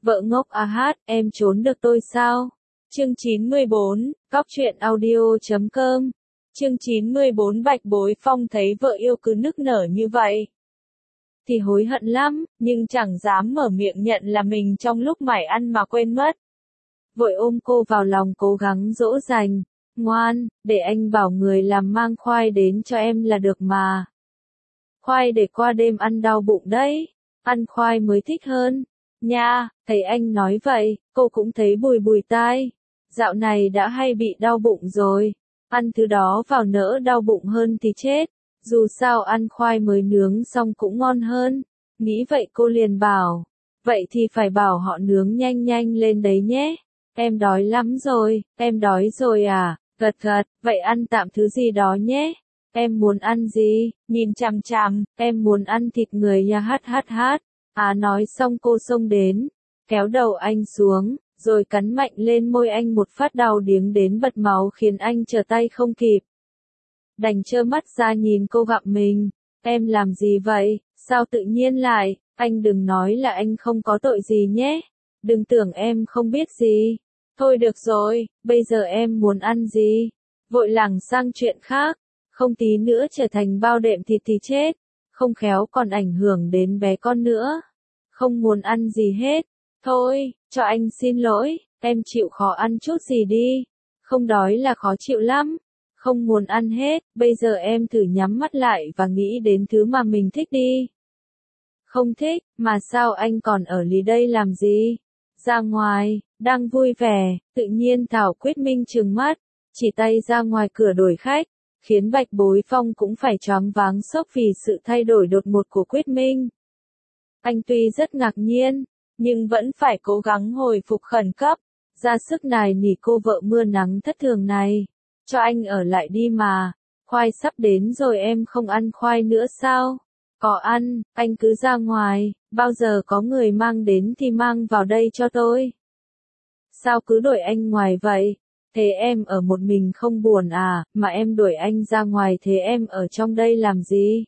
Vợ ngốc à hát, em trốn được tôi sao? Chương 94, Góc truyện audio.com. Chương 94 Bạch Bối Phong thấy vợ yêu cứ nức nở như vậy thì hối hận lắm, nhưng chẳng dám mở miệng nhận là mình trong lúc mải ăn mà quên mất. Vội ôm cô vào lòng cố gắng dỗ dành. Ngoan, để anh bảo người làm mang khoai đến cho em là được mà. Khoai để qua đêm ăn đau bụng đấy. Ăn khoai mới thích hơn. Nha, thấy anh nói vậy, cô cũng thấy bùi bùi tai. Dạo này đã hay bị đau bụng rồi. Ăn thứ đó vào nỡ đau bụng hơn thì chết. Dù sao ăn khoai mới nướng xong cũng ngon hơn. Nghĩ vậy cô liền bảo. Vậy thì phải bảo họ nướng nhanh nhanh lên đấy nhé. Em đói lắm rồi, em đói rồi à, gật gật, vậy ăn tạm thứ gì đó nhé. Em muốn ăn gì, nhìn chằm chằm, em muốn ăn thịt người nha hát hát hát. À nói xong cô xông đến, kéo đầu anh xuống, rồi cắn mạnh lên môi anh một phát đau điếng đến bật máu khiến anh trở tay không kịp. Đành trơ mắt ra nhìn cô gặm mình, em làm gì vậy, sao tự nhiên lại, anh đừng nói là anh không có tội gì nhé. Đừng tưởng em không biết gì. Thôi được rồi, bây giờ em muốn ăn gì? Vội lảng sang chuyện khác. Không tí nữa trở thành bao đệm thịt thì chết. Không khéo còn ảnh hưởng đến bé con nữa. Không muốn ăn gì hết. Thôi, cho anh xin lỗi, em chịu khó ăn chút gì đi. Không đói là khó chịu lắm. Không muốn ăn hết, bây giờ em thử nhắm mắt lại và nghĩ đến thứ mà mình thích đi. Không thích, mà sao anh còn ở lì đây làm gì? Ra ngoài, đang vui vẻ, tự nhiên Thảo Quyết Minh trừng mắt, chỉ tay ra ngoài cửa đuổi khách, khiến Bạch Bối Phong cũng phải choáng váng sốc vì sự thay đổi đột ngột của Quyết Minh. Anh tuy rất ngạc nhiên, nhưng vẫn phải cố gắng hồi phục khẩn cấp, ra sức nài nỉ cô vợ mưa nắng thất thường này, cho anh ở lại đi mà, khoai sắp đến rồi em không ăn khoai nữa sao? Có ăn, anh cứ ra ngoài, bao giờ có người mang đến thì mang vào đây cho tôi. Sao cứ đuổi anh ngoài vậy? Thế em ở một mình không buồn à, mà em đuổi anh ra ngoài thế em ở trong đây làm gì?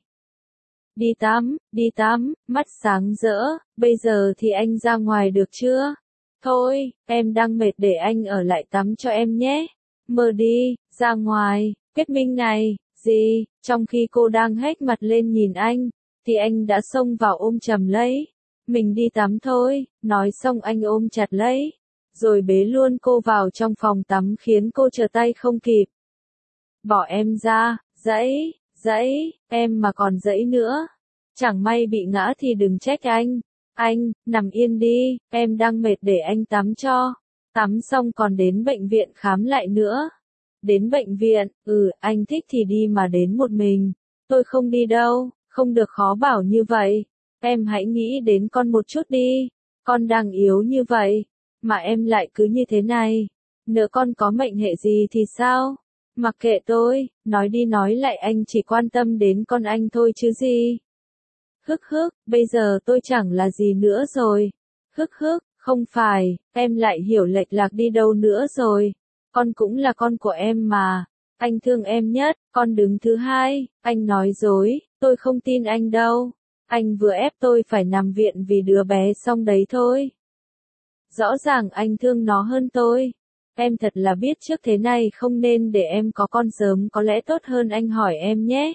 Đi tắm, mắt sáng rỡ, bây giờ thì anh ra ngoài được chưa? Thôi, em đang mệt để anh ở lại tắm cho em nhé. Mơ đi, ra ngoài, Kết Minh này, gì, trong khi cô đang hét mặt lên nhìn anh, thì anh đã xông vào ôm chầm lấy. Mình đi tắm thôi, nói xong anh ôm chặt lấy, rồi bế luôn cô vào trong phòng tắm khiến cô trở tay không kịp. Bỏ em ra, dãy, em mà còn dãy nữa. Chẳng may bị ngã thì đừng trách anh. Anh, nằm yên đi, em đang mệt để anh tắm cho. Tắm xong còn đến bệnh viện khám lại nữa. Đến bệnh viện, anh thích thì đi mà đến một mình. Tôi không đi đâu, không được khó bảo như vậy. Em hãy nghĩ đến con một chút đi. Con đang yếu như vậy, mà em lại cứ như thế này. Nếu con có mệnh hệ gì thì sao? Mặc kệ tôi, nói đi nói lại anh chỉ quan tâm đến con anh thôi chứ gì. Hức, bây giờ tôi chẳng là gì nữa rồi. Hức, không phải, em lại hiểu lệch lạc đi đâu nữa rồi. Con cũng là con của em mà. Anh thương em nhất, con đứng thứ hai. Anh nói dối, tôi không tin anh đâu. Anh vừa ép tôi phải nằm viện vì đứa bé xong đấy thôi. Rõ ràng anh thương nó hơn tôi. Em thật là biết trước thế này không nên để em có con sớm có lẽ tốt hơn anh hỏi em nhé.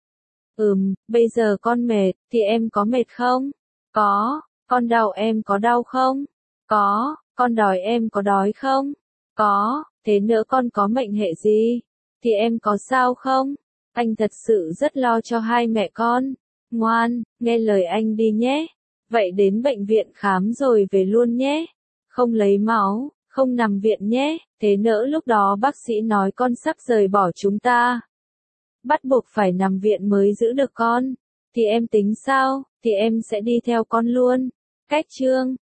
Bây giờ con mệt, thì em có mệt không? Có. Con đau em có đau không? Có. Con đói em có đói không? Có. Thế nữa con có mệnh hệ gì? Thì em có sao không? Anh thật sự rất lo cho hai mẹ con. Ngoan, nghe lời anh đi nhé. Vậy đến bệnh viện khám rồi về luôn nhé. Không lấy máu, không nằm viện nhé. Thế nỡ lúc đó bác sĩ nói con sắp rời bỏ chúng ta. Bắt buộc phải nằm viện mới giữ được con. Thì em tính sao? Thì em sẽ đi theo con luôn. Cách chương